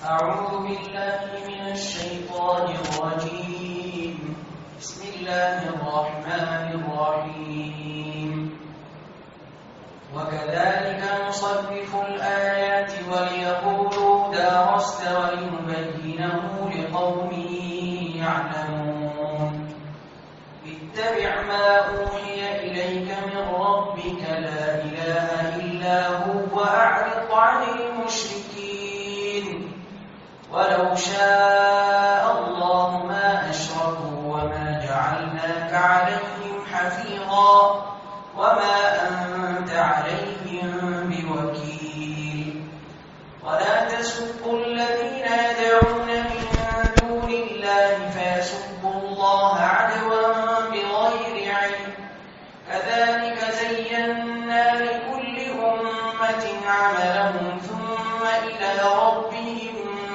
أعوذ بالله من الشيطان الرجيم. بسم الله الرحمن الرحيم. وكذلك نصرف الآيات وليقولوا درست ولنبينه لقوم يعلمون. اتبع ما أوحي إليك من ربك لا إله إلا هو وأعرض عن المشركين. ولو شاء الله ما أشركوا وما جعلناك عليهم حفيظا وما أنت عليهم بوكيل. ولا تسبوا الذين يدعون من دون الله فيسبوا الله عدوا بغير علم. كذلك زينا لكل أمة عملهم ثم إلى ربهم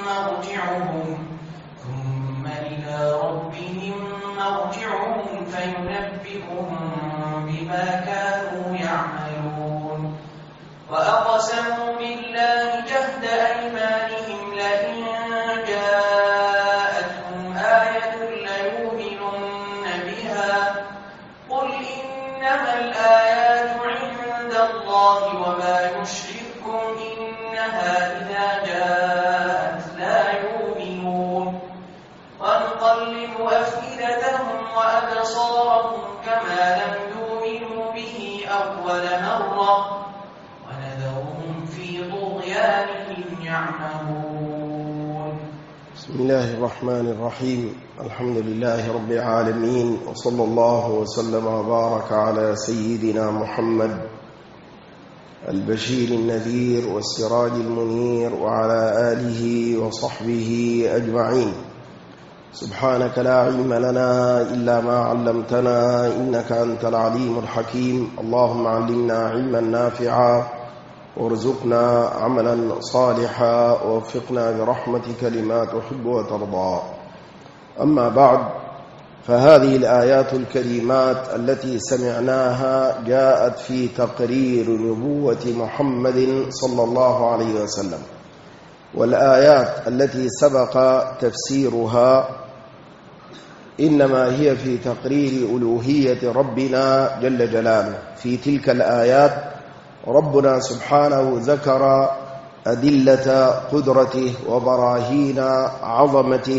مرجعهم فينبئهم بما كانوا يعملون. وأقسموا بالله جهد أيمانهم لئن جاءتهم آية ليؤمنن بها. قل إنما الآيات عند الله وما يشرككم إنها إذا جاءت لا يؤمنون. ونقلب أفئدتهم وأبصارهم كما لم يؤمنوا به أول مرة ونذرهم في طغيانهم يعمهون. بسم الله الرحمن الرحيم. الحمد لله رب العالمين، وصلى الله وسلم وبارك على سيدنا محمد البشير النذير والسراج المنير وعلى آله وصحبه أجمعين. سبحانك لا علم لنا إلا ما علمتنا إنك أنت العليم الحكيم. اللهم علمنا علما نافعا وارزقنا عملا صالحا ووفقنا برحمتك لما تحب وترضى. أما بعد، فهذه الآيات الكريمات التي سمعناها جاءت في تقرير نبوة محمد صلى الله عليه وسلم، والآيات التي سبق تفسيرها إنما هي في تقرير ألوهية ربنا جل جلاله. في تلك الآيات ربنا سبحانه ذكر أدلة قدرته وبراهين عظمته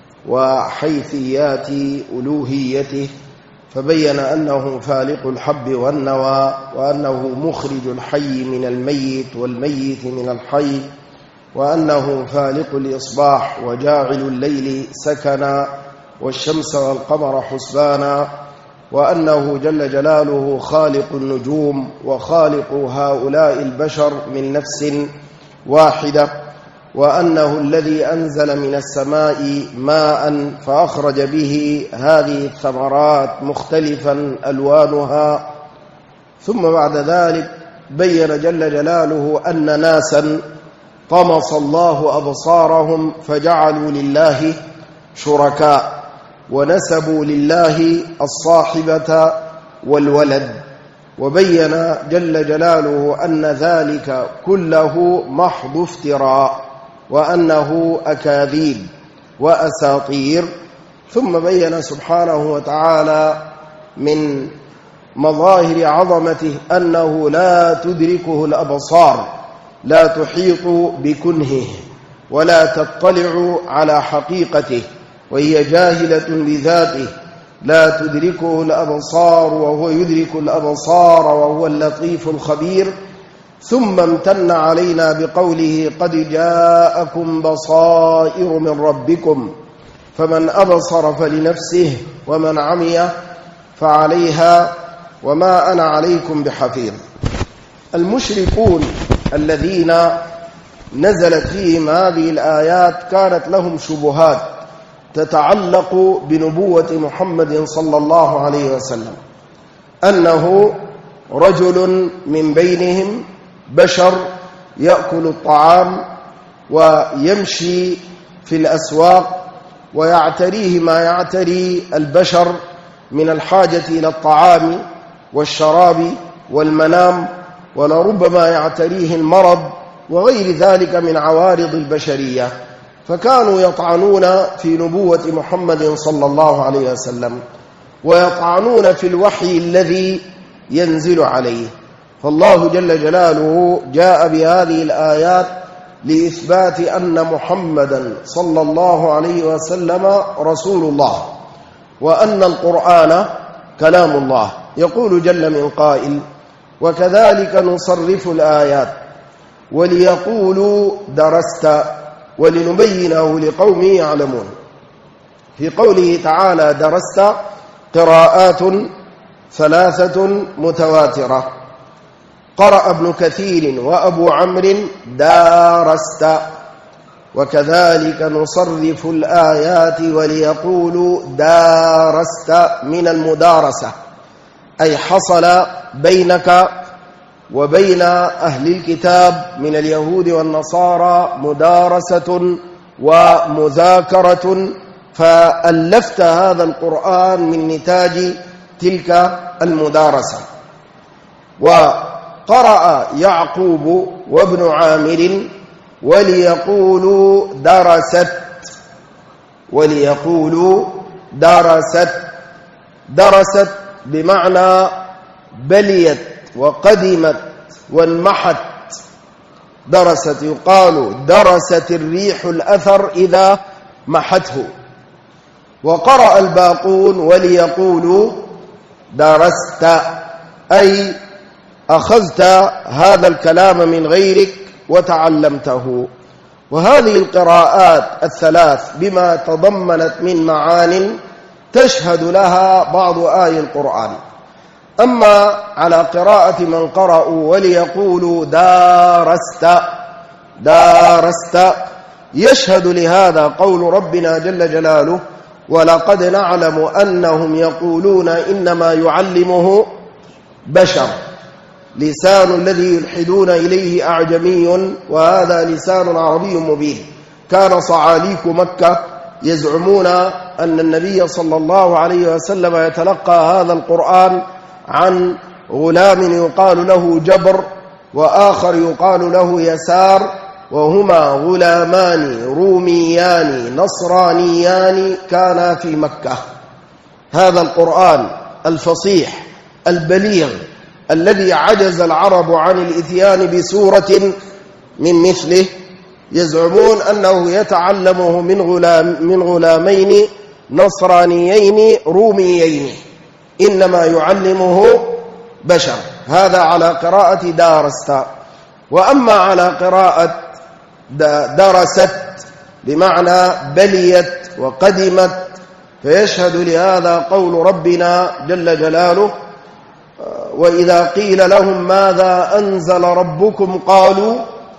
وحيثيات ألوهيته، فبين أنه فالق الحب والنوى، وأنه مخرج الحي من الميت والميت من الحي، وأنه فالق الإصباح وجاعل الليل سكنا والشمس والقمر حسبانا، وأنه جل جلاله خالق النجوم وخالق هؤلاء البشر من نفس واحدة، وأنه الذي أنزل من السماء ماء فأخرج به هذه الثمرات مختلفا ألوانها. ثم بعد ذلك بين جل جلاله أن ناسا طمس الله أبصارهم فجعلوا لله شركاء ونسبوا لله الصاحبة والولد، وبين جل جلاله أن ذلك كله محض افتراء وأنه أكاذيب وأساطير. ثم بين سبحانه وتعالى من مظاهر عظمته أنه لا تدركه الأبصار، لا تحيط بكنهه ولا تطلع على حقيقته، وهي جاهلة بذاته، لا تدركه الأبصار وهو يدرك الأبصار وهو اللطيف الخبير. ثم امتن علينا بقوله قد جاءكم بصائر من ربكم فمن أبصر فلنفسه ومن عمي فعليها وما أنا عليكم بحفيظ. المشركون الذين نزلت فيهم هذه الآيات كانت لهم شبهات تتعلق بنبوة محمد صلى الله عليه وسلم، أنه رجل من بينهم بشر يأكل الطعام ويمشي في الأسواق ويعتريه ما يعتري البشر من الحاجة إلى الطعام والشراب والمنام، ولربما يعتريه المرض وغير ذلك من عوارض البشرية. فكانوا يطعنون في نبوة محمد صلى الله عليه وسلم، ويطعنون في الوحي الذي ينزل عليه. فالله جل جلاله جاء بهذه الآيات لإثبات أن محمدا صلى الله عليه وسلم رسول الله، وأن القرآن كلام الله. يقول جل من قائل: وكذلك نصرف الآيات وليقولوا درست ولنبينه لقوم يعلمون. في قوله تعالى درست قراءات 3 متواترة، قرأ ابن كثير وأبو عمرو دارست. وكذلك نصرف الآيات وليقولوا دارست من المدارسة، أي حصل بينك وبين أهل الكتاب من اليهود والنصارى مدارسة ومذاكرة، فألفت هذا القرآن من نتاج تلك المدارسة. وقرأ يعقوب وابن عامر وليقولوا درست، وليقولوا درست. درست بمعنى بليت وقدمت وانمحت. درست، يقال درست الريح الأثر إذا محته. وقرأ الباقون وليقولوا درست، أي أخذت هذا الكلام من غيرك وتعلمته. وهذه القراءات 3 بما تضمنت من معان تشهد لها بعض آي القرآن. أما على قراءة من قرأوا وليقولوا دارست، دارست، يشهد لهذا قول ربنا جل جلاله: ولقد نعلم أنهم يقولون إنما يعلمه بشر. لسان الذي يلحدون إليه أعجمي وهذا لسان عربي مبين. كان صعاليك مكة يزعمون أن النبي صلى الله عليه وسلم يتلقى هذا القرآن عن غلام يقال له جبر وآخر يقال له يسار، وهما غلامان روميان نصرانيان كانا في مكة. هذا القرآن الفصيح البليغ الذي عجز العرب عن الإتيان بسورة من مثله، يزعمون أنه يتعلمه من غلامين نصرانيين روميين، إنما يعلمه بشر. هذا على قراءة دارست. وأما على قراءة درست بمعنى بليت وقدمت، فيشهد لهذا قول ربنا جل جلاله: وإذا قيل لهم ماذا أنزل ربكم قالوا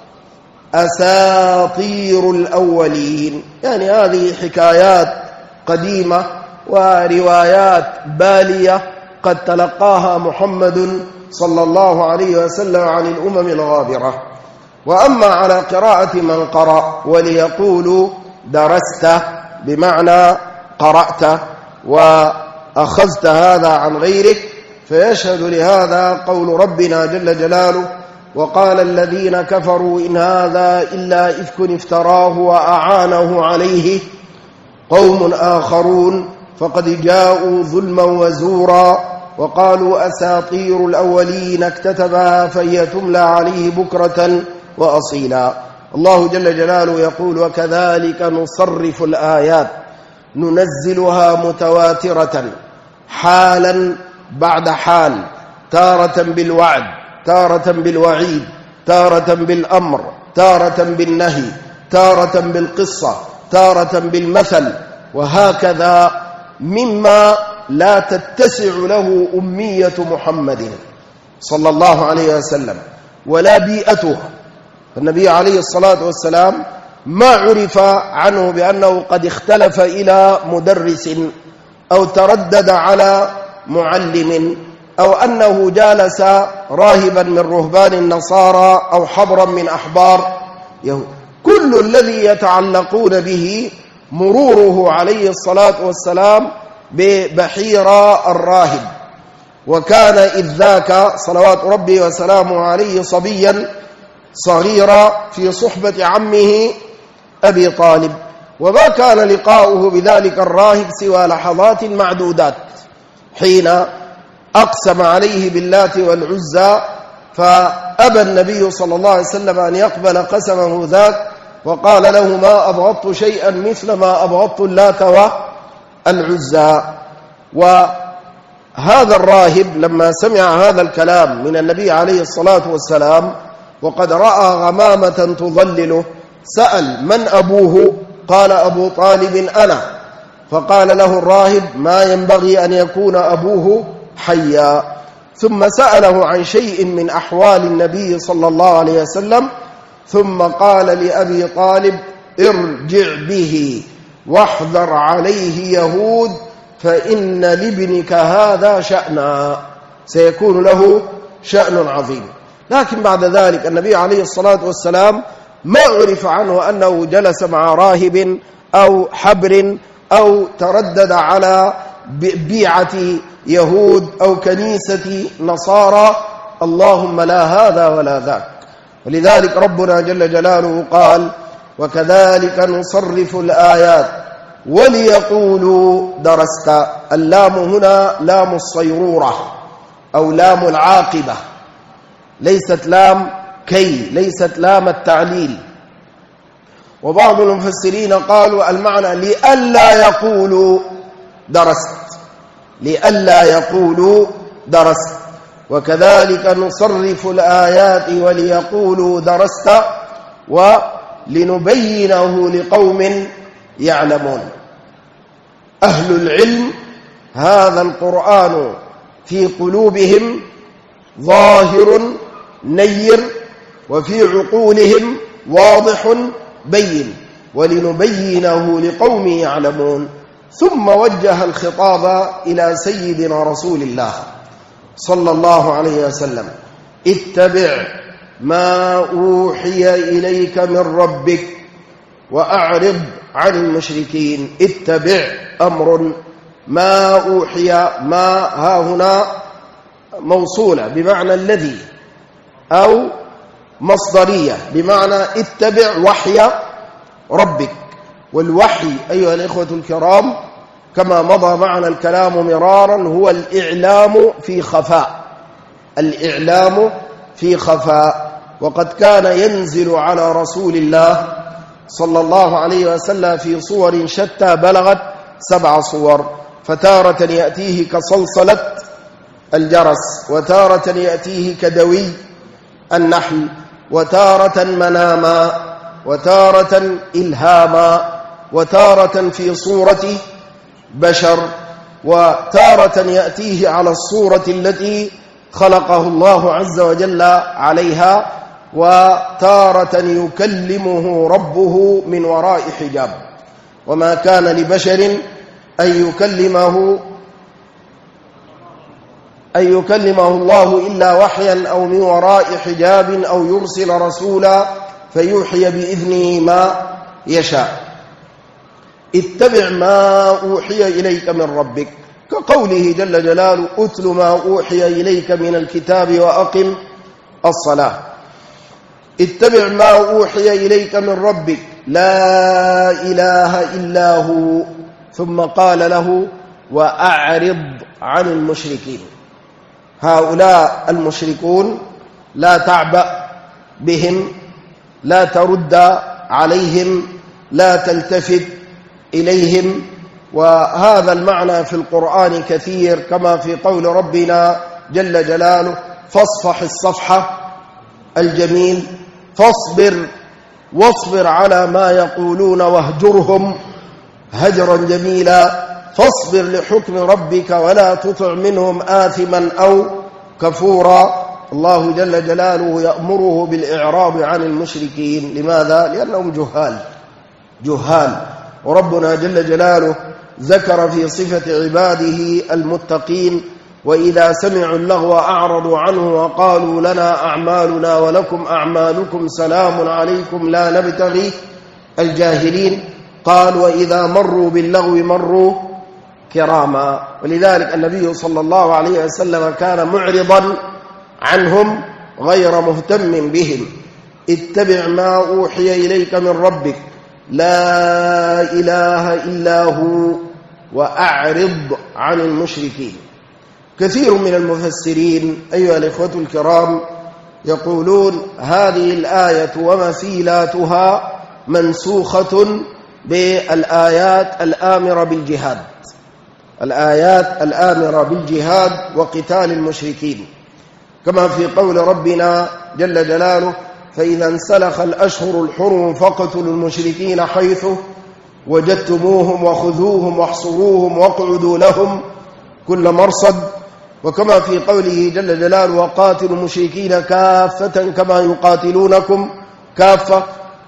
أساطير الأولين. يعني هذه حكايات قديمة وروايات بالية قد تلقاها محمد صلى الله عليه وسلم عن الأمم الغابرة. وأما على قراءة من قرأ وليقولوا درست بمعنى قرأت وأخذت هذا عن غيرك، فيشهد لهذا قول ربنا جل جلاله: وقال الذين كفروا إن هذا إلا إفك افتراه وأعانه عليه قوم آخرون فقد جاءوا ظلما وزورا وقالوا أساطير الأولين اكتتبها فهي تملى عليه بكرة وأصيلا. الله جل جلاله يقول: وكذلك نصرف الآيات ننزلها متواترة حالا بعد حال، تارة بالوعد، تارة بالوعيد، تارة بالأمر، تارة بالنهي، تارة بالقصة، تارة بالمثل، وهكذا مما لا تتسع له أمية محمد صلى الله عليه وسلم ولا بيئته. النبي عليه الصلاة والسلام ما عرف عنه بأنه قد اختلف إلى مدرس أو تردد على معلم أو أنه جالس راهبا من رهبان النصارى أو حبرا من أحبار يهود. كل الذي يتعلقون به مروره عليه الصلاة والسلام ببحيرة الراهب، وكان إذ ذاك صلوات ربي وسلامه عليه صبيا صغيرا في صحبة عمه أبي طالب. وما كان لقاؤه بذلك الراهب سوى لحظات معدودات، حين أقسم عليه باللات والعزى، فأبى النبي صلى الله عليه وسلم أن يقبل قسمه ذاك، وقال له: ما أبغضت شيئا مثل ما أبغضت اللات والعزى. وهذا الراهب لما سمع هذا الكلام من النبي عليه الصلاة والسلام وقد رأى غمامة تظلله، سأل: من أبوه؟ قال: أبو طالب أنا. فقال له الراهب: ما ينبغي أن يكون أبوه حيا. ثم سأله عن شيء من أحوال النبي صلى الله عليه وسلم، ثم قال لأبي طالب: ارجع به واحذر عليه يهود، فإن لابنك هذا شأنا، سيكون له شأن عظيم. لكن بعد ذلك النبي عليه الصلاة والسلام ما عرف عنه أنه جلس مع راهب أو حبر أو تردد على بيعة يهود أو كنيسة نصارى، اللهم لا هذا ولا ذاك. ولذلك ربنا جل جلاله قال: وكذلك نصرف الآيات وليقولوا درست. اللام هنا لام الصيرورة أو لام العاقبة، ليست لام كي، ليست لام التعليل. وبعض المفسرين قالوا المعنى لئلا يقولوا درست، لئلا يقولوا درست. وكذلك نصرف الآيات وليقولوا درست ولنبينه لقوم يعلمون. أهل العلم هذا القرآن في قلوبهم ظاهر نير، وفي عقولهم واضح بين، ولنبينه لقوم يعلمون. ثم وجه الخطاب إلى سيدنا رسول الله صلى الله عليه وسلم: اتبع ما أوحي إليك من ربك وأعرض عن المشركين. اتبع أمر، ما أوحي، ما ها هنا موصولة بمعنى الذي، أو مصدرية بمعنى اتبع وحي ربك. والوحي أيها الإخوة الكرام كما مضى معنا الكلام مرارا هو الإعلام في خفاء، الإعلام في خفاء. وقد كان ينزل على رسول الله صلى الله عليه وسلم في صور شتى بلغت 7 صور، فتارة يأتيه كصلصلة الجرس، وتارة يأتيه كدوي النحل، وتارة مناما، وتارة إلهاما، وتارة في صورة بشر، وتارة يأتيه على الصورة التي خلقه الله عز وجل عليها، وتارة يكلمه ربه من وراء حجاب. وما كان لبشر أن يكلمه الله إلا وحيا أو من وراء حجاب أو يرسل رسولا فيوحي بإذنه ما يشاء. اتبع ما أوحي إليك من ربك، كقوله جل جلاله: أتل ما أوحي إليك من الكتاب وأقم الصلاة. اتبع ما أوحي إليك من ربك لا إله إلا هو. ثم قال له: وأعرض عن المشركين. هؤلاء المشركون لا تعبأ بهم، لا ترد عليهم، لا تلتفت إليهم. وهذا المعنى في القرآن كثير، كما في قول ربنا جل جلاله: فاصفح الصفحة الجميل، واصبر على ما يقولون واهجرهم هجرا جميلا. فاصبر لحكم ربك ولا تطع منهم آثما أو كفورا. الله جل جلاله يأمره بالإعراض عن المشركين. لماذا؟ لأنهم جهال. وربنا جل جلاله ذكر في صفة عباده المتقين: وإذا سمعوا اللغو أعرضوا عنه وقالوا لنا أعمالنا ولكم أعمالكم سلام عليكم لا نبتغي الجاهلين. قال: وإذا مروا باللغو مروا كراما. ولذلك النبي صلى الله عليه وسلم كان معرضا عنهم غير مهتم بهم. اتبع ما أوحي إليك من ربك لا إله إلا هو وأعرض عن المشركين. كثير من المفسرين أيها الإخوة الكرام يقولون هذه الآية ومثيلاتها منسوخة بالآيات الآمرة بالجهاد، الآيات الآمرة بالجهاد وقتال المشركين، كما في قول ربنا جل جلاله: فإذا انسلخ الأشهر الحرم فاقتلوا المشركين حيث وجدتموهم وخذوهم واحصروهم واقعدوا لهم كل مرصد، وكما في قوله جل جلاله: وقاتلوا المشركين كافة كما يقاتلونكم كافة،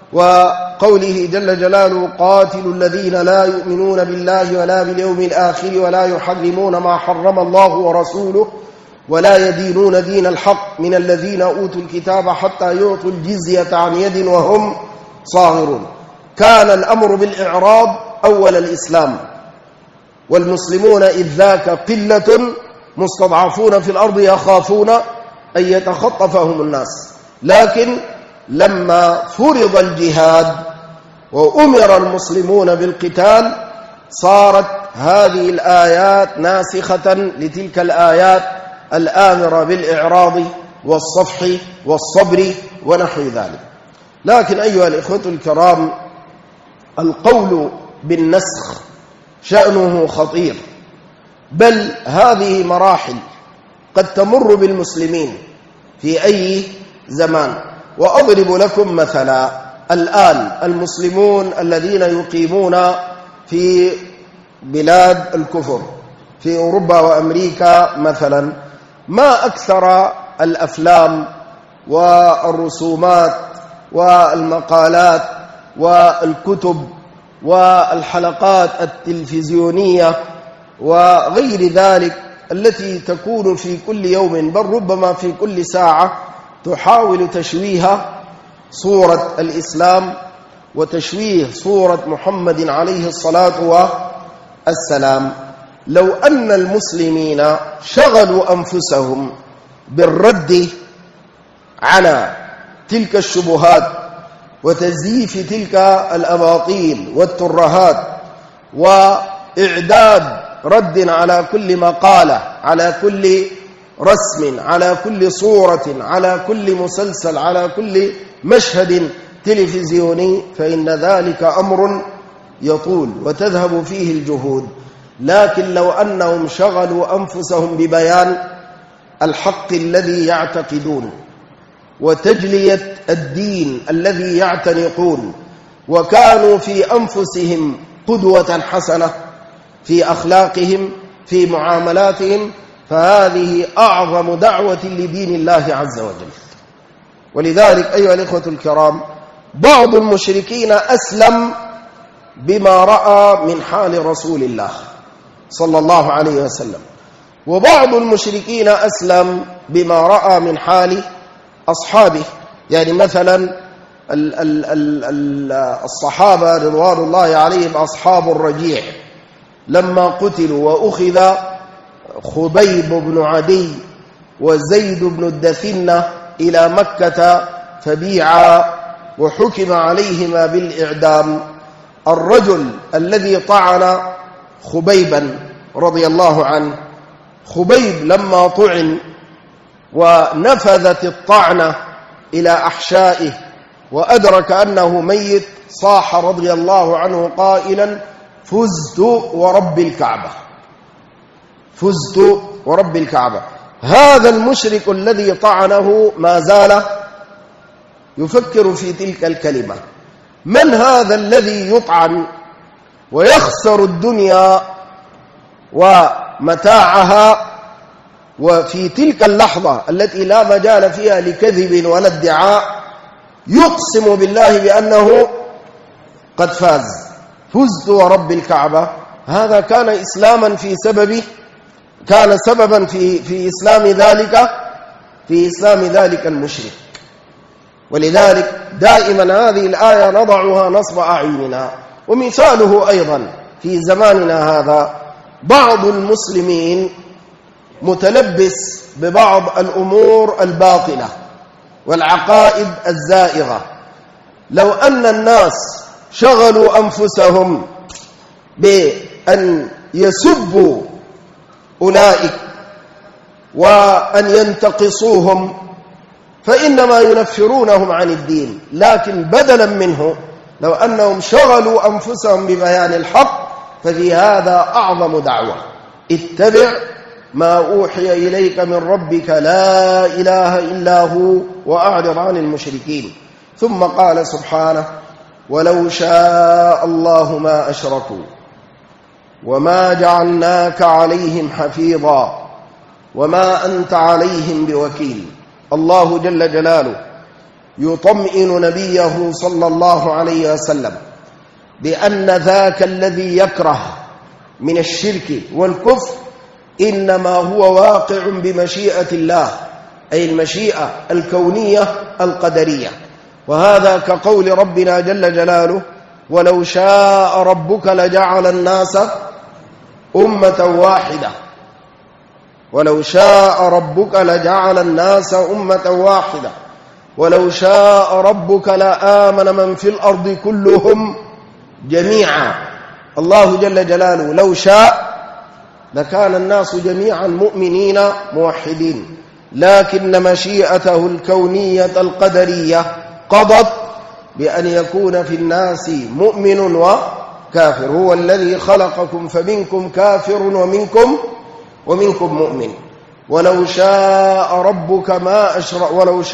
وقوله جل جلاله: قاتلوا الذين لا يؤمنون بالله ولا باليوم الآخر ولا يحرمون ما حرم الله ورسوله ولا يدينون دين الحق من الذين أوتوا الكتاب حتى يعطوا الجزية عن يد وهم صاغرون. كان الأمر بالإعراض أول الإسلام، والمسلمون إذ ذاك قلة مستضعفون في الأرض يخافون أن يتخطفهم الناس، لكن لما فرض الجهاد وأمر المسلمون بالقتال صارت هذه الآيات ناسخة لتلك الآيات الآمرة بالإعراض والصفح والصبر ونحو ذلك. لكن أيها الإخوة الكرام، القول بالنسخ شأنه خطير، بل هذه مراحل قد تمر بالمسلمين في أي زمان. وأضرب لكم مثلا: الآن المسلمون الذين يقيمون في بلاد الكفر في أوروبا وأمريكا مثلا، ما أكثر الأفلام والرسومات والمقالات والكتب والحلقات التلفزيونية وغير ذلك التي تكون في كل يوم، بل ربما في كل ساعة، تحاول تشويه صورة الإسلام وتشويه صورة محمد عليه الصلاة والسلام. لو أن المسلمين شغلوا أنفسهم بالرد على تلك الشبهات وتزييف تلك الأباطيل والترهات وإعداد رد على كل مقالة، على كل رسم، على كل صورة، على كل مسلسل، على كل مشهد تلفزيوني، فإن ذلك أمر يطول وتذهب فيه الجهود. لكن لو أنهم شغلوا أنفسهم ببيان الحق الذي يعتقدون وتجلية الدين الذي يعتنقون، وكانوا في أنفسهم قدوة حسنة في أخلاقهم في معاملاتهم، فهذه أعظم دعوة لدين الله عز وجل. ولذلك أيها الإخوة الكرام، بعض المشركين أسلم بما رأى من حال رسول الله صلى الله عليه وسلم، وبعض المشركين أسلم بما رأى من حال أصحابه. يعني مثلا الصحابة رضوان الله عليهم أصحاب الرجيع لما قتلوا وأخذ خبيب بن عدي وزيد بن الدثنة إلى مكة فبيعا وحكم عليهما بالإعدام، الرجل الذي طعن خبيبا رضي الله عنه، خبيب لما طعن ونفذت الطعنة إلى أحشائه وأدرك أنه ميت، صاح رضي الله عنه قائلا: فزت ورب الكعبة، فزت ورب الكعبة. هذا المشرك الذي طعنه ما زال يفكر في تلك الكلمة: من هذا الذي يطعن ويخسر الدنيا ومتاعها، وفي تلك اللحظة التي لا مجال فيها لكذب ولا ادعاء يقسم بالله بأنه قد فاز، فزت ورب الكعبة. هذا كان إسلاما كان سببا في إسلام ذلك المشرك. ولذلك دائما هذه الآية نضعها نصب أعيننا. ومثاله أيضا في زماننا هذا بعض المسلمين متلبس ببعض الأمور الباطلة والعقائد الزائغة. لو أن الناس شغلوا أنفسهم بأن يسبوا أولئك وأن ينتقصوهم فإنما ينفرونهم عن الدين. لكن بدلا منه لو أنهم شغلوا أنفسهم ببيان الحق ففي هذا أعظم دعوة. اتبع ما أوحي إليك من ربك لا إله إلا هو وأعرض عن المشركين. ثم قال سبحانه ولو شاء الله ما أشركوا وما جعلناك عليهم حفيظا وما أنت عليهم بوكيل. الله جل جلاله يطمئن نبيه صلى الله عليه وسلم بأن ذاك الذي يكره من الشرك والكفر إنما هو واقع بمشيئة الله، أي المشيئة الكونية القدرية. وهذا كقول ربنا جل جلاله ولو شاء ربك لجعل الناس أمة واحدة، ولو شاء ربك لجعل الناس أمة واحدة ولو شاء ربك لآمن من في الأرض كلهم جميعا. الله جل جلاله لو شاء لكان الناس جميعا مؤمنين موحدين، لكن مشيئته الكونية القدرية قضت بأن يكون في الناس مؤمن وكافر. هو الذي خلقكم فمنكم كافر ومنكم مؤمن. ولو شاء ربك ما أشرك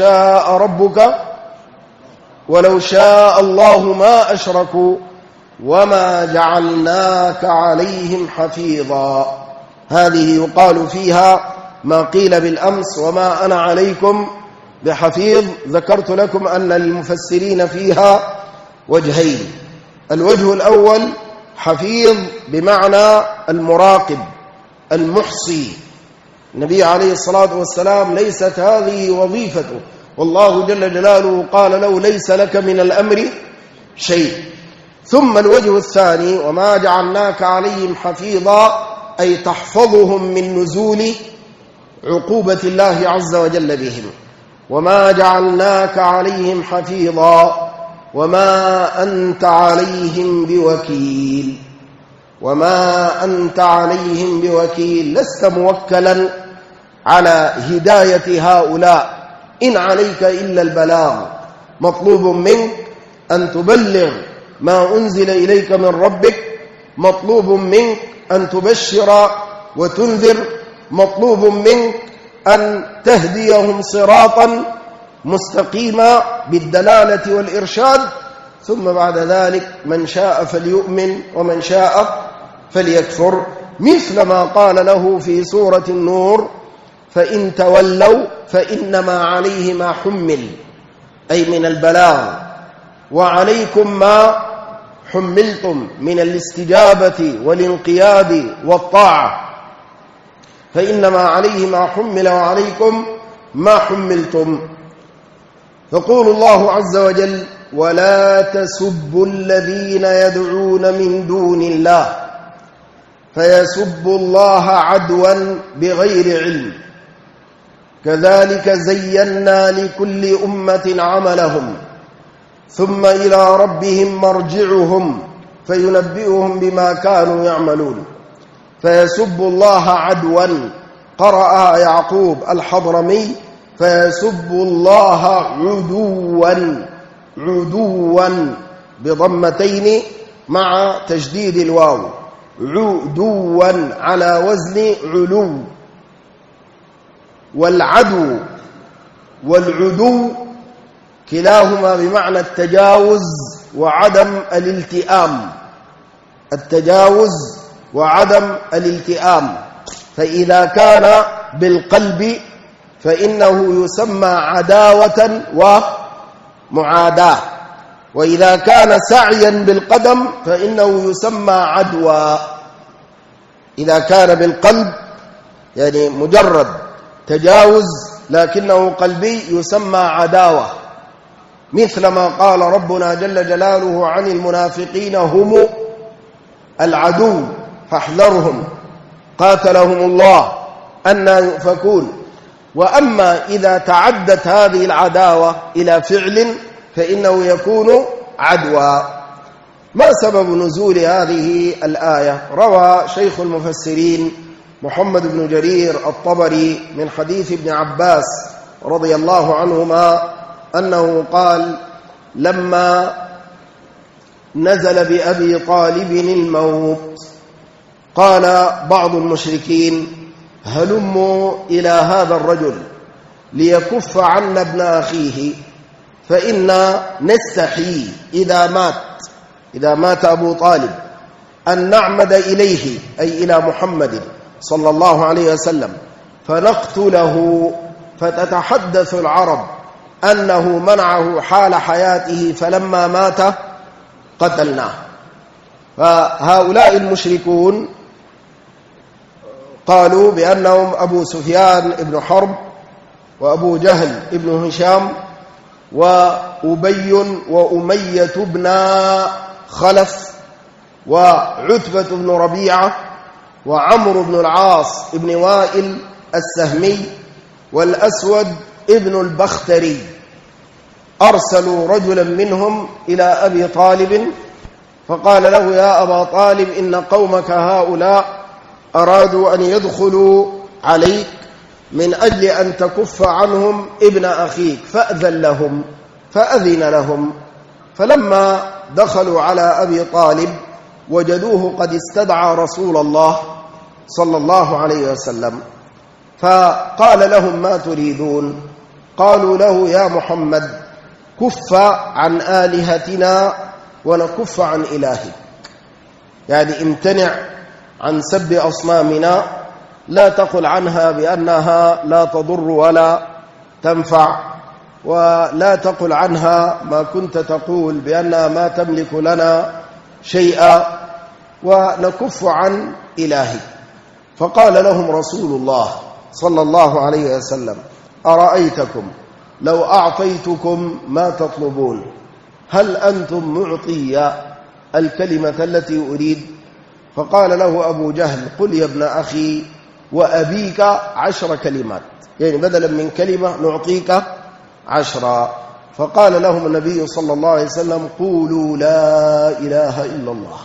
ولو شاء الله ما أشركوا وما جعلناك عليهم حفيظا. هذه يقال فيها ما قيل بالأمس وما أنا عليكم بحفيظ. ذكرت لكم أن للمفسرين فيها وجهين. الوجه الأول حفيظ بمعنى المراقب المحصي. النبي عليه الصلاة والسلام ليست هذه وظيفته، والله جل جلاله قال له ليس لك من الأمر شيء. ثم الوجه الثاني وما جعلناك عليهم حفيظا أي تحفظهم من نزول عقوبة الله عز وجل بهم. وما جعلناك عليهم حفيظا وما أنت عليهم بوكيل. وما أنت عليهم بوكيل، لست موكلا على هداية هؤلاء، إن عليك إلا البلاغ. مطلوب منك أن تبلغ ما أنزل إليك من ربك، مطلوب منك أن تبشر وتنذر، مطلوب منك أن تهديهم صراطا مستقيما بالدلالة والإرشاد. ثم بعد ذلك من شاء فليؤمن ومن شاء فليكفر، مثل ما قال له في سورة النور فإن تولوا فإنما عليه ما حمل، أي من البلاغ، وعليكم ما حملتم من الاستجابة والانقياد والطاعة، فإنما عليه ما حمل وعليكم ما حملتم. يقول الله عز وجل ولا تسبوا الذين يدعون من دون الله فيسبوا الله عدوا بغير علم كذلك زينا لكل أمة عملهم ثم إلى ربهم مرجعهم فينبئهم بما كانوا يعملون. فيسبوا الله عدوا، قرأ يعقوب الحضرمي فيسبوا الله عدوا بضمتين مع تشديد الواو، عدوا على وزن علو. والعدو والعدو كلاهما بمعنى التجاوز وعدم الالتئام، التجاوز وعدم الالتئام. فإذا كان بالقلب فإنه يسمى عداوة ومعاداة، وإذا كان سعيا بالقدم فإنه يسمى عدوى. إذا كان بالقلب يعني مجرد تجاوز لكنه قلبي يسمى عداوة، مثل ما قال ربنا جل جلاله عن المنافقين هم العدو فاحذرهم قاتلهم الله أنى يؤفكون. وأما إذا تعدت هذه العداوة إلى فعل فإنه يكون عدوى. ما سبب نزول هذه الآية؟ روى شيخ المفسرين محمد بن جرير الطبري من حديث ابن عباس رضي الله عنهما أنه قال: لما نزل بأبي طالب الموت قال بعض المشركين: هلموا إلى هذا الرجل ليكف عنا ابن أخيه، فإنا نستحي إذا مات أبو طالب أن نعمد إليه، أي إلى محمد صلى الله عليه وسلم، فنقتله، فتتحدث العرب أنه منعه حال حياته فلما مات قتلناه. فهؤلاء المشركون قالوا بأنهم أبو سفيان ابن حرب وأبو جهل ابن هشام وأبي وأمية بن خلف وعتبة بن ربيعة وعمرو بن العاص ابن وائل السهمي والأسود ابن البختري، أرسلوا رجلا منهم إلى أبي طالب فقال له: يا أبا طالب، إن قومك هؤلاء أرادوا أن يدخلوا عليك من أجل أن تكف عنهم ابن أخيك، فأذن لهم. فأذن لهم، فلما دخلوا على أبي طالب وجدوه قد استدعى رسول الله صلى الله عليه وسلم، فقال لهم: ما تريدون؟ قالوا له: يا محمد، كف عن آلهتنا ونكف عن إلهك، يعني امتنع عن سب أصنامنا، لا تقل عنها بأنها لا تضر ولا تنفع، ولا تقل عنها ما كنت تقول بأنها ما تملك لنا شيئا، ونكف عن إلهك. فقال لهم رسول الله صلى الله عليه وسلم: أرأيتكم لو أعطيتكم ما تطلبون، هل أنتم معطي الكلمة التي أريد؟ فقال له أبو جهل: قل يا ابن أخي وأبيك 10 كلمات، يعني بدلا من كلمة نعطيك 10. فقال لهم النبي صلى الله عليه وسلم: قولوا لا إله إلا الله.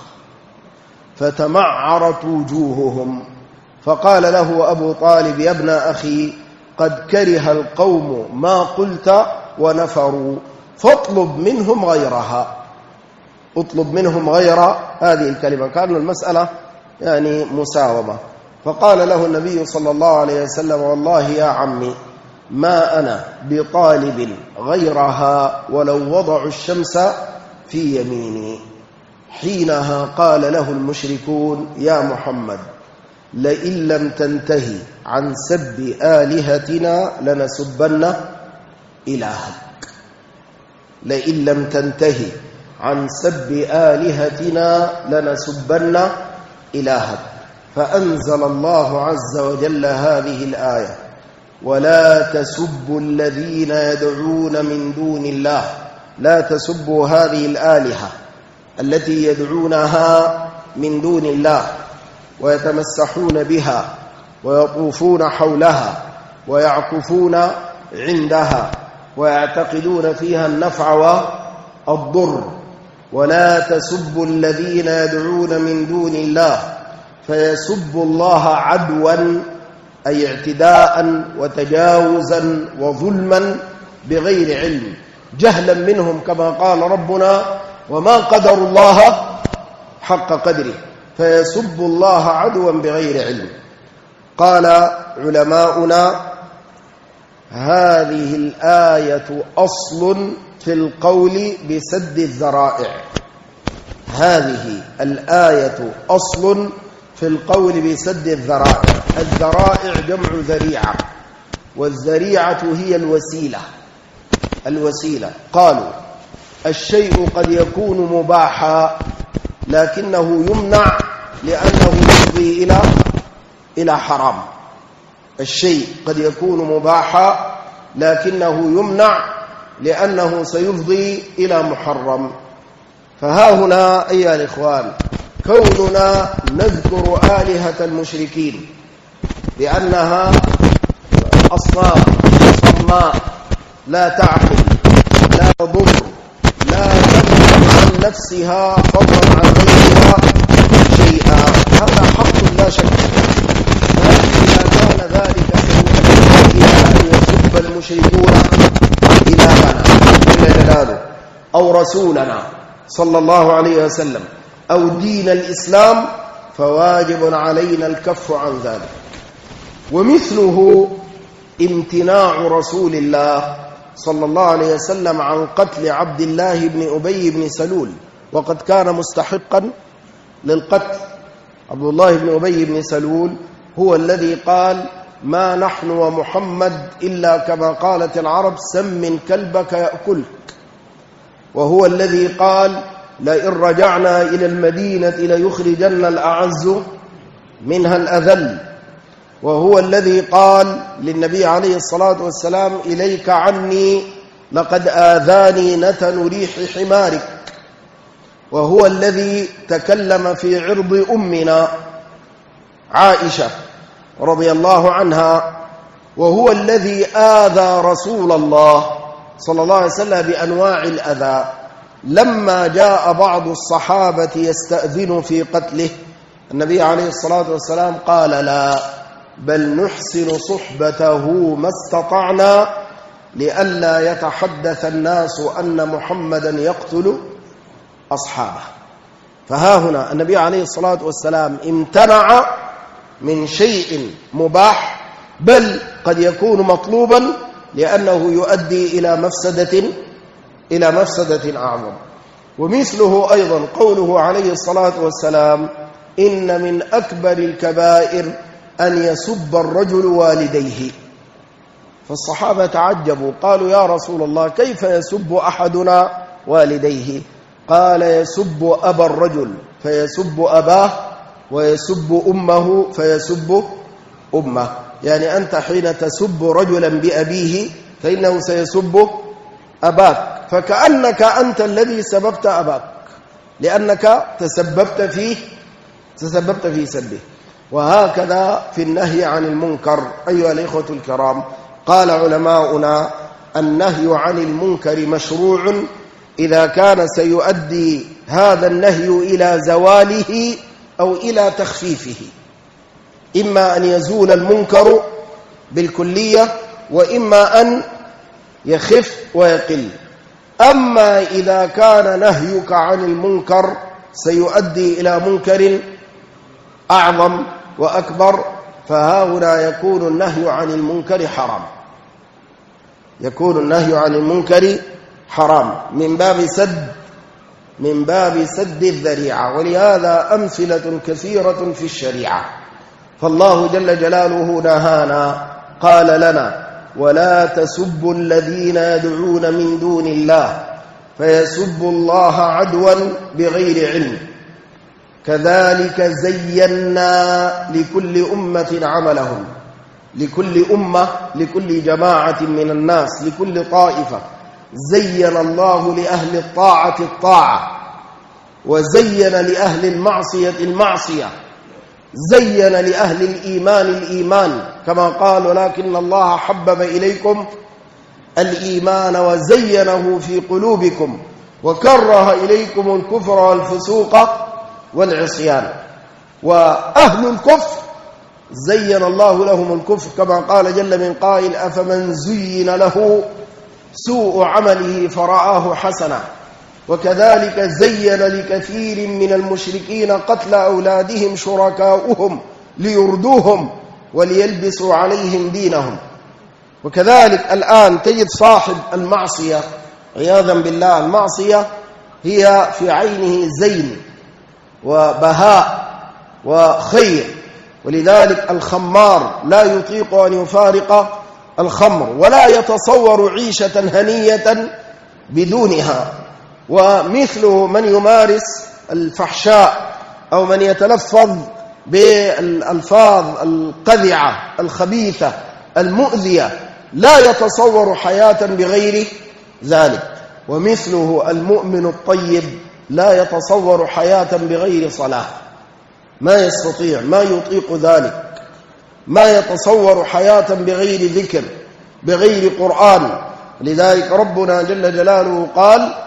فتمعرت وجوههم، فقال له أبو طالب: يا ابن أخي، قد كره القوم ما قلت ونفروا، فاطلب منهم غيرها، اطلب منهم غير هذه الكلمة. كان المسألة يعني مساومة. فقال له النبي صلى الله عليه وسلم: والله يا عمي ما أنا بطالب غيرها ولو وضعوا الشمس في يميني. حينها قال له المشركون: يا محمد، لئن لم تنتهي عن سب آلهتنا لنسبن إلهك، لئن لم تنتهي عن سب آلهتنا لنسبن إلهك. فأنزل الله عز وجل هذه الآية: ولا تسبوا الذين يدعون من دون الله، لا تسبوا هذه الآلهة التي يدعونها من دون الله ويتمسحون بها ويطوفون حولها ويعكفون عندها ويعتقدون فيها النفع والضر. ولا تسبوا الذين يدعون من دون الله فيسبوا الله عدوا، أي اعتداء وتجاوزا وظلما بغير علم، جهلا منهم، كما قال ربنا: وما قدر الله حق قدره، فيسب الله عدوا بغير علم. قال علماؤنا: هذه الآية أصل في القول بسد الذرائع. هذه الآية أصل في القول بسد الذرائع. الذرائع جمع ذريعة، والذريعة هي الوسيلة. قالوا: الشيء قد يكون مباحا لكنه يمنع لأنه يفضي إلى حرام. الشيء قد يكون مباحا لكنه يمنع لأنه سيفضي إلى محرم. فها هنا أيها الإخوان، كوننا نذكر آلهة المشركين بأنها أصنام صماء لا تعقل لا تضر لا تنفع نفسها فضلا عن غيرها شيئا. هذا حق لا شك. لكن إذا كان ذلك سيؤدي إلى أن يسب المشركون إلهنا جل جلاله أو رسولنا صلى الله عليه وسلم أو دين الإسلام، فواجب علينا الكف عن ذلك. ومثله امتناع رسول الله صلى الله عليه وسلم عن قتل عبد الله بن أبي بن سلول، وقد كان مستحقا للقتل. عبد الله بن أبي بن سلول هو الذي قال: ما نحن ومحمد إلا كما قالت العرب سمن كلبك يأكلك. وهو الذي قال: لئن رجعنا إلى المدينة ليخرجن الأعز منها الأذل. وهو الذي قال للنبي عليه الصلاة والسلام: إليك عني لقد آذاني نتن ريح حمارك. وهو الذي تكلم في عرض أمنا عائشة رضي الله عنها. وهو الذي آذى رسول الله صلى الله عليه وسلم بأنواع الأذى. لما جاء بعض الصحابة يستأذن في قتله، النبي عليه الصلاة والسلام قال: لا، بل نحسن صحبته ما استطعنا لئلا يتحدث الناس أن محمدا يقتل أصحابه. فها هنا النبي عليه الصلاة والسلام امتنع من شيء مباح، بل قد يكون مطلوبا لأنه يؤدي إلى مفسدة أعظم. ومثله أيضا قوله عليه الصلاة والسلام: إن من أكبر الكبائر أن يسب الرجل والديه. فالصحابة تعجبوا، قالوا: يا رسول الله، كيف يسب أحدنا والديه؟ قال: يسب أبا الرجل فيسب أباه، ويسب أمه فيسب أمه. يعني أنت حين تسب رجلا بأبيه فإنه سيسب أباك، فكأنك أنت الذي سببت أباك، لأنك تسببت في سبه. وهكذا في النهي عن المنكر. أيها الإخوة الكرام، قال علماؤنا: النهي عن المنكر مشروع إذا كان سيؤدي هذا النهي إلى زواله أو إلى تخفيفه. إما أن يزول المنكر بالكلية، وإما أن يخف ويقل. أما إذا كان نهيك عن المنكر سيؤدي إلى منكر أعظم وأكبر، فهاهنا يكون النهي عن المنكر حرام. يكون النهي عن المنكر حرام من باب سد الذريعة. ولهذا أمثلة كثيرة في الشريعة. فالله جل جلاله نهانا، قال لنا: ولا تسبوا الذين يدعون من دون الله فيسبوا الله عدوا بغير علم، كذلك زينا لكل أمة عملهم. لكل جماعة من الناس، لكل طائفة زين الله لأهل الطاعة وزين لأهل المعصية، زين لأهل الإيمان كما قال: ولكن الله حبب إليكم الإيمان وزينه في قلوبكم وكره إليكم الكفر والفسوق والعصيان. وأهل الكفر زين الله لهم الكفر كما قال جل من قائل: أفمن زين له سوء عمله فرآه حسنا. وكذلك زين لكثير من المشركين قتل أولادهم شركاؤهم ليردوهم وليلبسوا عليهم دينهم. وكذلك الآن تجد صاحب المعصية عياذا بالله، المعصية هي في عينه زين وبهاء وخير. ولذلك الخمار لا يطيق أن يفارق الخمر، ولا يتصور عيشة هنية بدونها. ومثله من يمارس الفحشاء أو من يتلفظ بالألفاظ القذعة الخبيثة المؤذية، لا يتصور حياة بغير ذلك. ومثله المؤمن الطيب لا يتصور حياة بغير صلاة، ما يستطيع، ما يطيق ذلك، ما يتصور حياة بغير ذكر، بغير قرآن. لذلك ربنا جل جلاله قال: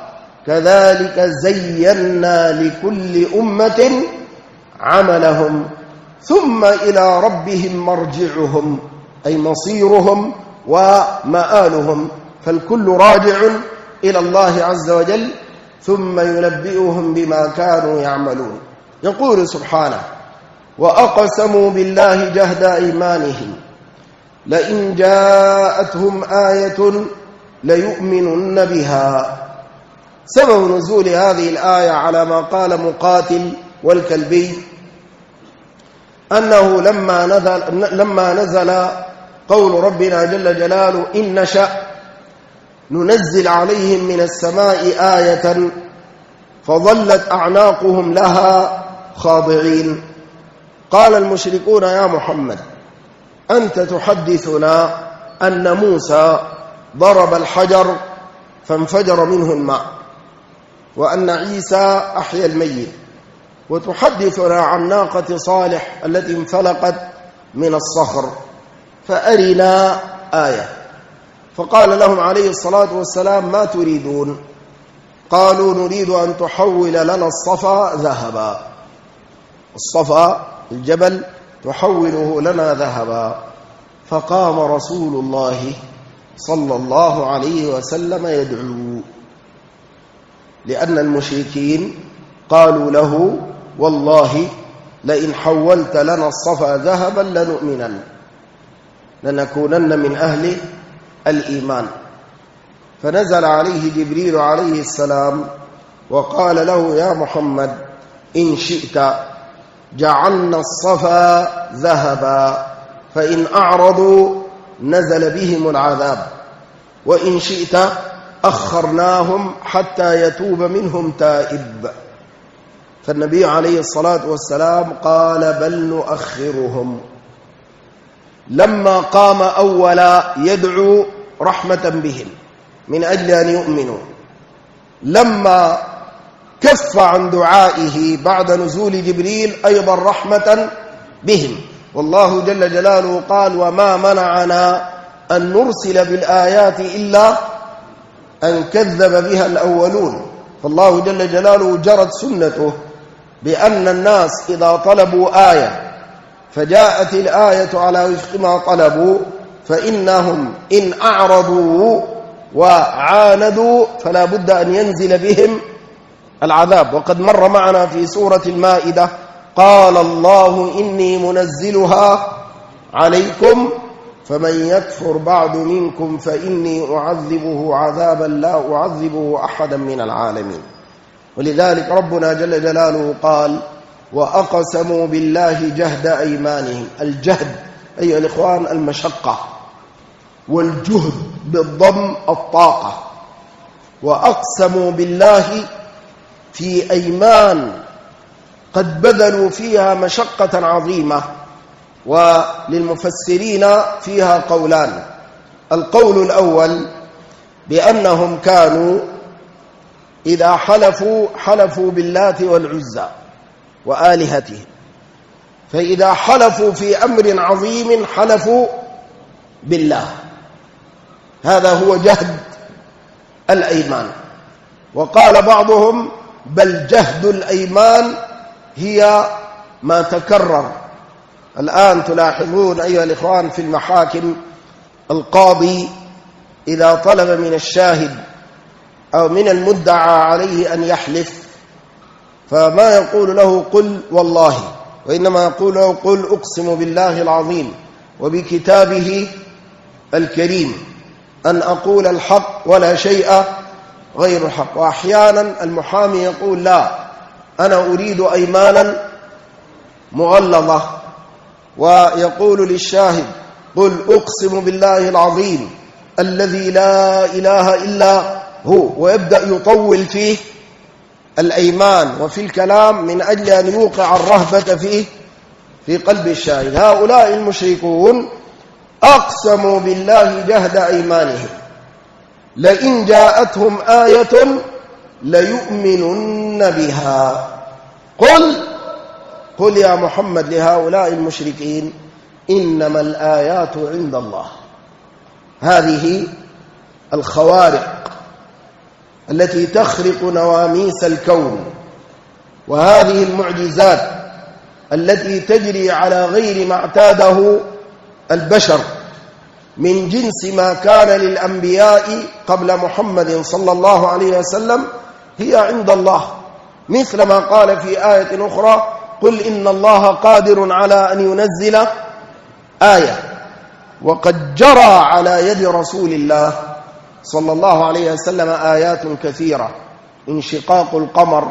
كذلك زينا لكل أمة عملهم ثم إلى ربهم مرجعهم أي مصيرهم ومآلهم، فالكل راجع إلى الله عز وجل ثم ينبئهم بما كانوا يعملون. يقول سبحانه: وأقسموا بالله جهد أيمانهم لئن جاءتهم آية ليؤمنن بها. سبب نزول هذه الآية على ما قال مقاتل والكلبي أنه لما نزل قول ربنا جل جلاله: إن نشأ ننزل عليهم من السماء آية فظلت أعناقهم لها خاضعين. قال المشركون: يا محمد أنت تحدثنا أن موسى ضرب الحجر فانفجر منه الماء، وأن عيسى أحيا الميت، وتحدثنا عن ناقة صالح التي انفلقت من الصخر، فأرنا آية. فقال لهم عليه الصلاة والسلام: ما تريدون؟ قالوا: نريد أن تحول لنا الصفا ذهبا. الصفا الجبل تحوله لنا ذهبا. فقام رسول الله صلى الله عليه وسلم يدعو، لأن المشركين قالوا له: والله لئن حولت لنا الصفا ذهبا لنؤمنن، لنكونن من أهل الإيمان. فنزل عليه جبريل عليه السلام وقال له: يا محمد إن شئت جعلنا الصفا ذهبا، فإن أعرضوا نزل بهم العذاب، وإن شئت أخرناهم حتى يتوب منهم تائب. فالنبي عليه الصلاة والسلام قال: بل نؤخرهم. لما قام أولا يدعو رحمة بهم من أجل أن يؤمنوا، لما كف عن دعائه بعد نزول جبريل أيضا رحمة بهم. والله جل جلاله قال: وما منعنا أن نرسل بالآيات إلا أن كذب بها الأولون. فالله جل جلاله جرت سنته بأن الناس إذا طلبوا آية فجاءت الآية على وفق ما طلبوا، فإنهم إن أعرضوا وعاندوا فلا بد أن ينزل بهم العذاب. وقد مر معنا في سورة المائدة: قال الله إني منزلها عليكم فمن يكفر بعد منكم فإني أعذبه عذابا لا أعذبه أحدا من العالمين. ولذلك ربنا جل جلاله قال: وأقسموا بالله جهد أيمانهم. الجهد أيها الإخوان المشقة، والجهد بالضم الطاقة. وأقسموا بالله في أيمان قد بذلوا فيها مشقة عظيمة. وللمفسرين فيها قولان: القول الأول بأنهم كانوا إذا حلفوا باللات والعزى وآلهتهم، فإذا حلفوا في أمر عظيم حلفوا بالله. هذا هو جهد الأيمان. وقال بعضهم: بل جهد الأيمان هي ما تكرر. الآن تلاحظون أيها الإخوان في المحاكم القاضي إذا طلب من الشاهد أو من المدعى عليه أن يحلف، فما يقول له قل والله، وإنما يقول له قل أقسم بالله العظيم وبكتابه الكريم أن أقول الحق ولا شيء غير الحق. وأحيانا المحامي يقول: لا، أنا أريد أيمانا مغلظة، ويقول للشاهد: قل أقسم بالله العظيم الذي لا إله إلا هو، ويبدأ يطول فيه الأيمان وفي الكلام من أجل أن يوقع الرهبة فيه في قلب الشاهد. هؤلاء المشركون أقسموا بالله جهد أيمانهم لئن جاءتهم آية ليؤمنن بها. قل يا محمد لهؤلاء المشركين: إنما الآيات عند الله. هذه الخوارق التي تخرق نواميس الكون، وهذه المعجزات التي تجري على غير ما اعتاده البشر من جنس ما كان للأنبياء قبل محمد صلى الله عليه وسلم هي عند الله، مثل ما قال في آية أخرى: قل إن الله قادر على أن ينزل آية. وقد جرى على يد رسول الله صلى الله عليه وسلم آيات كثيرة: انشقاق القمر،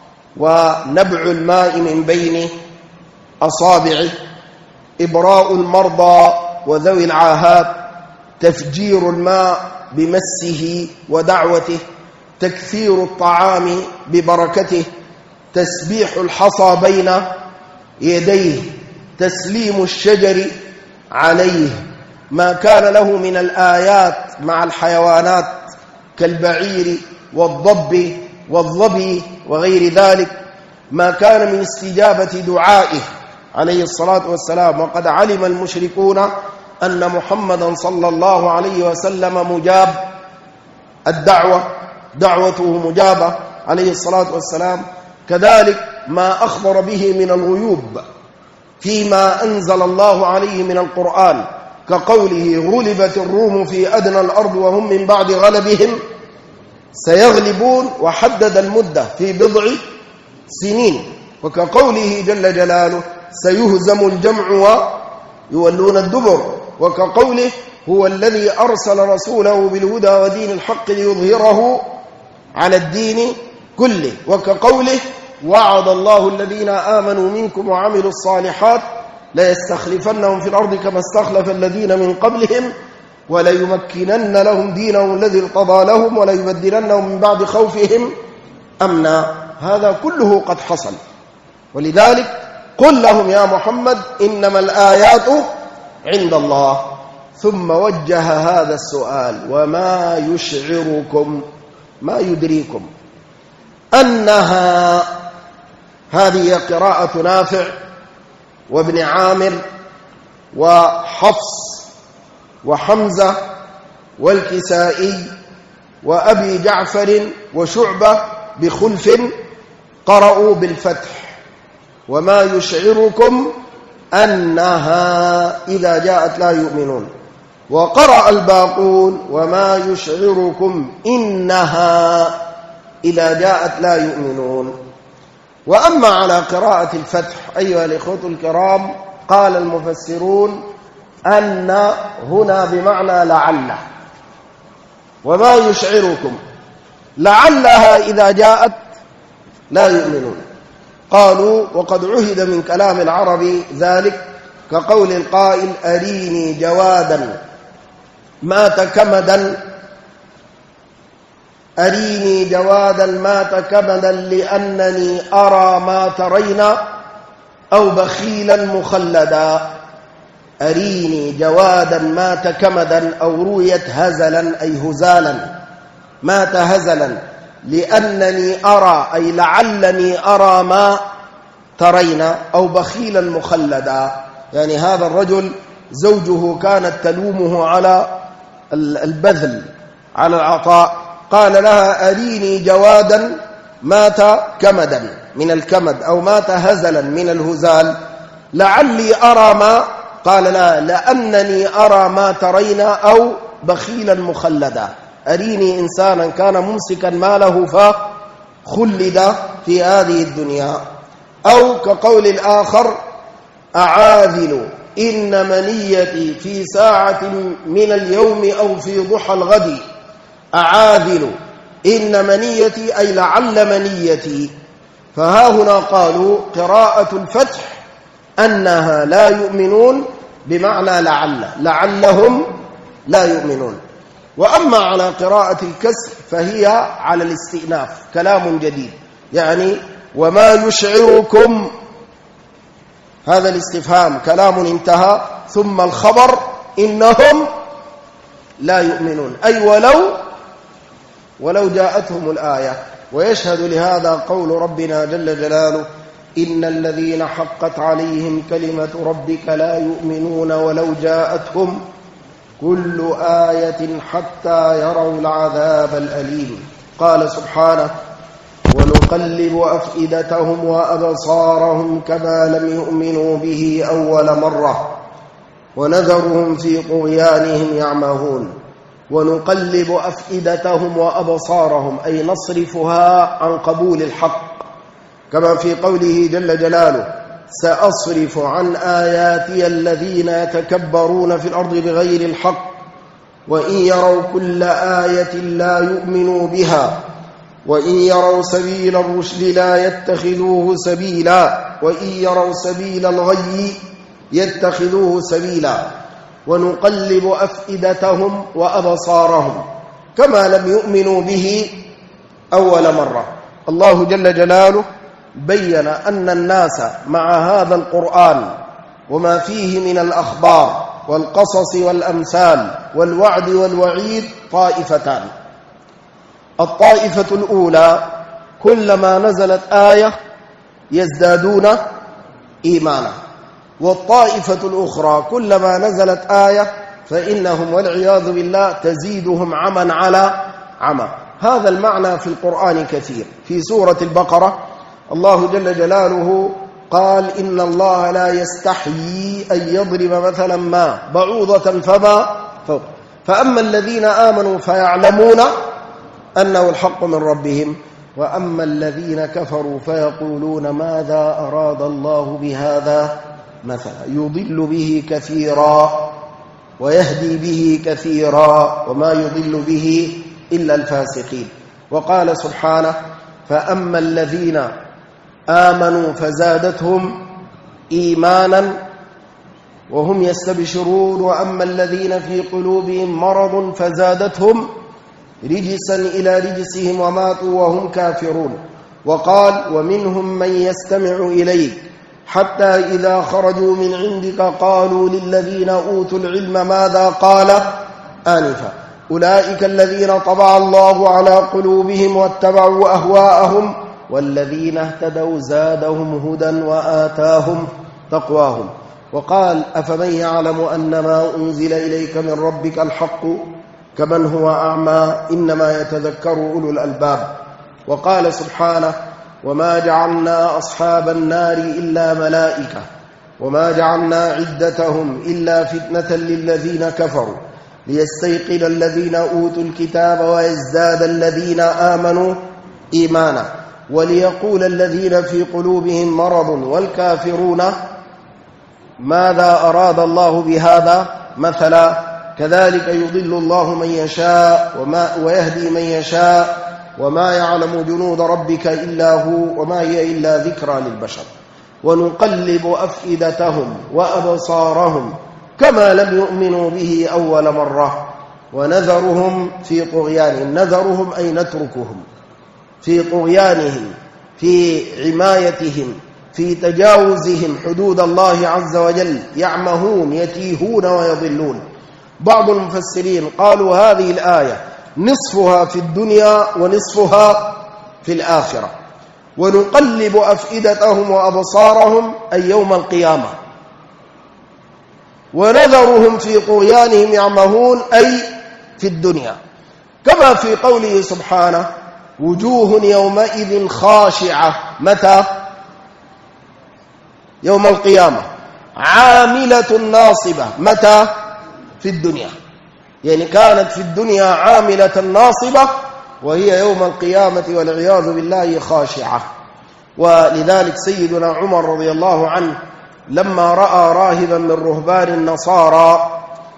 ونبع الماء من بين أصابعه، إبراء المرضى وذوي العاهات، تفجير الماء بمسه ودعوته، تكثير الطعام ببركته، تسبيح الحصى بين يديه، تسليم الشجر عليه، ما كان له من الآيات مع الحيوانات كالبعير والضب والظبي وغير ذلك، ما كان من استجابة دعائه عليه الصلاة والسلام. وقد علم المشركون أن محمدا صلى الله عليه وسلم مجاب الدعوة، دعوته مجابة عليه الصلاة والسلام. كذلك ما أخبر به من الغيوب فيما أنزل الله عليه من القرآن، كقوله: غلبت الروم في أدنى الأرض وهم من بعد غلبهم سيغلبون، وحدد المدة في 10 سنين، وكقوله جل جلاله: سيهزم الجمع ويولون الدبر، وكقوله: هو الذي أرسل رسوله بالهدى ودين الحق ليظهره على الدين كله، وكقوله: وعد الله الذين آمنوا منكم وعملوا الصالحات ليستخلفنهم في الأرض كما استخلف الذين من قبلهم وليمكنن لهم دينهم الذي ارتضى لهم وليبدلنهم من بعد خوفهم أمنا. هذا كله قد حصل. ولذلك قل لهم يا محمد: إنما الآيات عند الله. ثم وجه هذا السؤال: وما يشعركم، ما يدريكم أنها، هذه قراءة نافع وابن عامر وحفص وحمزة والكسائي وأبي جعفر وشعبة بخلف قرأوا بالفتح: وما يشعركم أنها إذا جاءت لا يؤمنون. وقرأ الباقون: وما يشعركم إنها إذا جاءت لا يؤمنون. وأما على قراءة الفتح أيها الإخوة الكرام، قال المفسرون أن هنا بمعنى لعل، وما يشعركم لعلها إذا جاءت لا يؤمنون. قالوا: وقد عهد من كلام العرب ذلك، كقول القائل: أريني جوادا مات كمدا، أريني جوادا مات كمدا لأنني أرى ما ترينا، أو بخيلا مخلدا. أريني جوادا مات كمدا، أو رويت هزلا أي هزالا، مات هزلا لأنني أرى أي لعلني أرى ما ترينا، أو بخيلا مخلدا. يعني هذا الرجل زوجه كانت تلومه على البذل، على العطاء، قال لها: أريني جوادا مات كمدا من الكمد، أو مات هزلا من الهزال، لعلي أرى ما، قال لا، لأنني أرى ما ترين، أو بخيلا مخلدا. أريني إنسانا كان ممسكا ماله فخلد في هذه الدنيا. أو كقول الآخر: أعاذل إن منيتي في ساعة من اليوم أو في ضحى الغد. أعاذل إن منيتي أي لعل منيتي. فها هنا قالوا قراءة الفتح أنها لا يؤمنون بمعنى لعل، لعلهم لا يؤمنون. وأما على قراءة الكسر فهي على الاستئناف، كلام جديد، يعني وما يشعركم، هذا الاستفهام كلام انتهى، ثم الخبر إنهم لا يؤمنون، أي ولو جاءتهم الآية. ويشهد لهذا قول ربنا جل جلاله: إن الذين حقت عليهم كلمة ربك لا يؤمنون ولو جاءتهم كل آية حتى يروا العذاب الأليم. قال سبحانه: ونقلب أفئدتهم وأبصارهم كما لم يؤمنوا به أول مرة ونذرهم في طغيانهم يعمهون. ونقلب أفئدتهم وأبصارهم أي نصرفها عن قبول الحق، كما في قوله جل جلاله: سأصرف عن آياتي الذين يتكبرون في الأرض بغير الحق وإن يروا كل آية لا يؤمنوا بها وإن يروا سبيل الرشد لا يتخذوه سبيلا وإن يروا سبيل الغي يتخذوه سبيلا. ونقلب أفئدتهم وأبصارهم كما لم يؤمنوا به أول مرة. الله جل جلاله بين أن الناس مع هذا القرآن وما فيه من الأخبار والقصص والأمثال والوعد والوعيد طائفتان. الطائفة الأولى كلما نزلت آية يزدادون إيمانا، والطائفة الأخرى كلما نزلت آية فإنهم والعياذ بالله تزيدهم عمى على عمى. هذا المعنى في القرآن كثير. في سورة البقرة الله جل جلاله قال: إن الله لا يستحيي أن يضرب مثلا ما بعوضة فما فوق، فأما الذين آمنوا فيعلمون أنه الحق من ربهم وأما الذين كفروا فيقولون ماذا أراد الله بهذا مثلا يضل به كثيرا ويهدي به كثيرا وما يضل به إلا الفاسقين. وقال سبحانه: فأما الذين آمنوا فزادتهم إيمانا وهم يستبشرون وأما الذين في قلوبهم مرض فزادتهم رجسا إلى رجسهم وماتوا وهم كافرون. وقال: ومنهم من يستمع إليك حتى إذا خرجوا من عندك قالوا للذين أوتوا العلم ماذا قال آنفا أولئك الذين طبع الله على قلوبهم واتبعوا أهواءهم والذين اهتدوا زادهم هدى وآتاهم تقواهم. وقال: أفمن يعلم أن ما أنزل إليك من ربك الحق كمن هو أعمى إنما يتذكر أولو الألباب. وقال سبحانه: وما جعلنا أصحاب النار إلا ملائكة وما جعلنا عدتهم إلا فتنة للذين كفروا ليستيقن الذين أوتوا الكتاب ويزداد الذين آمنوا إيمانا وليقول الذين في قلوبهم مرض والكافرون ماذا أراد الله بهذا مثلا كذلك يضل الله من يشاء ويهدي من يشاء وما يعلم جنود ربك إلا هو وما هي إلا ذكرى للبشر. ونقلب أفئدتهم وأبصارهم كما لم يؤمنوا به أول مرة ونذرهم في طغيانهم. نذرهم أي نتركهم في طغيانهم في عمايتهم في تجاوزهم حدود الله عز وجل، يعمهون يتيهون ويضلون. بعض المفسرين قالوا هذه الآية نصفها في الدنيا ونصفها في الآخرة. ونقلب أفئدتهم وأبصارهم أي يوم القيامة، ونذرهم في طغيانهم يعمهون أي في الدنيا، كما في قوله سبحانه: وجوه يومئذ خاشعة. متى؟ يوم القيامة. عاملة ناصبة. متى؟ في الدنيا، يعني كانت في الدنيا عاملة ناصبة وهي يوم القيامة والعياذ بالله خاشعة. ولذلك سيدنا عمر رضي الله عنه لما رأى راهبا من رهبان النصارى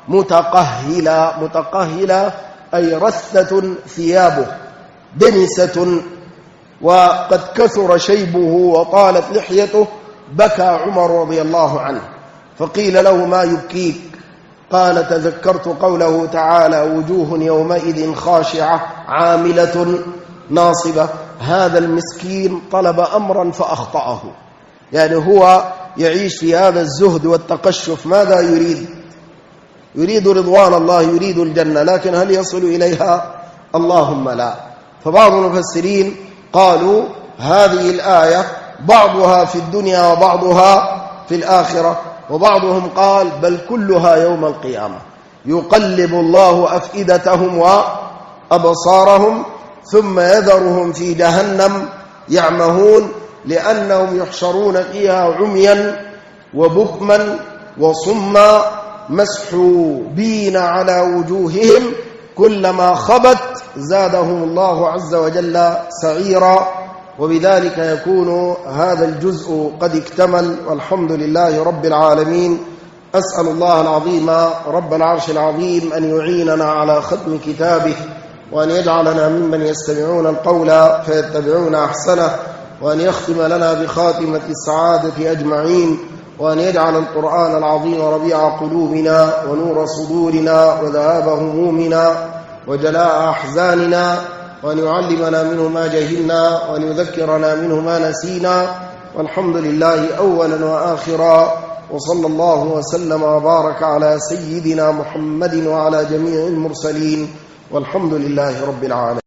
متقهلا أي رثة ثيابه دنسة وقد كثر شيبه وطالت لحيته، بكى عمر رضي الله عنه فقيل له: ما يبكيك؟ قال: تذكرت قوله تعالى: وجوه يومئذ خاشعة عاملة ناصبة. هذا المسكين طلب أمرا فأخطأه، يعني هو يعيش في هذا الزهد والتقشف. ماذا يريد؟ يريد رضوان الله، يريد الجنة، لكن هل يصل إليها؟ اللهم لا. فبعض المفسرين قالوا هذه الآية بعضها في الدنيا وبعضها في الآخرة، وبعضهم قال بل كلها يوم القيامة. يقلب الله أفئدتهم وأبصارهم ثم يذرهم في جهنم يعمهون، لأنهم يحشرون فيها عميا وبكما وصما مسحوبين على وجوههم، كلما خبت زادهم الله عز وجل سعيرا. وبذلك يكون هذا الجزء قد اكتمل، والحمد لله رب العالمين. أسأل الله العظيم رب العرش العظيم أن يعيننا على ختم كتابه، وأن يجعلنا ممن يستمعون القول فيتبعون أحسنه، وأن يختم لنا بخاتمة السعادة أجمعين، وأن يجعل القرآن العظيم ربيع قلوبنا ونور صدورنا وذهاب همومنا وجلاء أحزاننا، وأن يعلمنا منه ما جهلنا، وأن يذكرنا منه ما نسينا. والحمد لله أولا وآخرا، وصلى الله وسلم وبارك على سيدنا محمد وعلى جميع المرسلين، والحمد لله رب العالمين.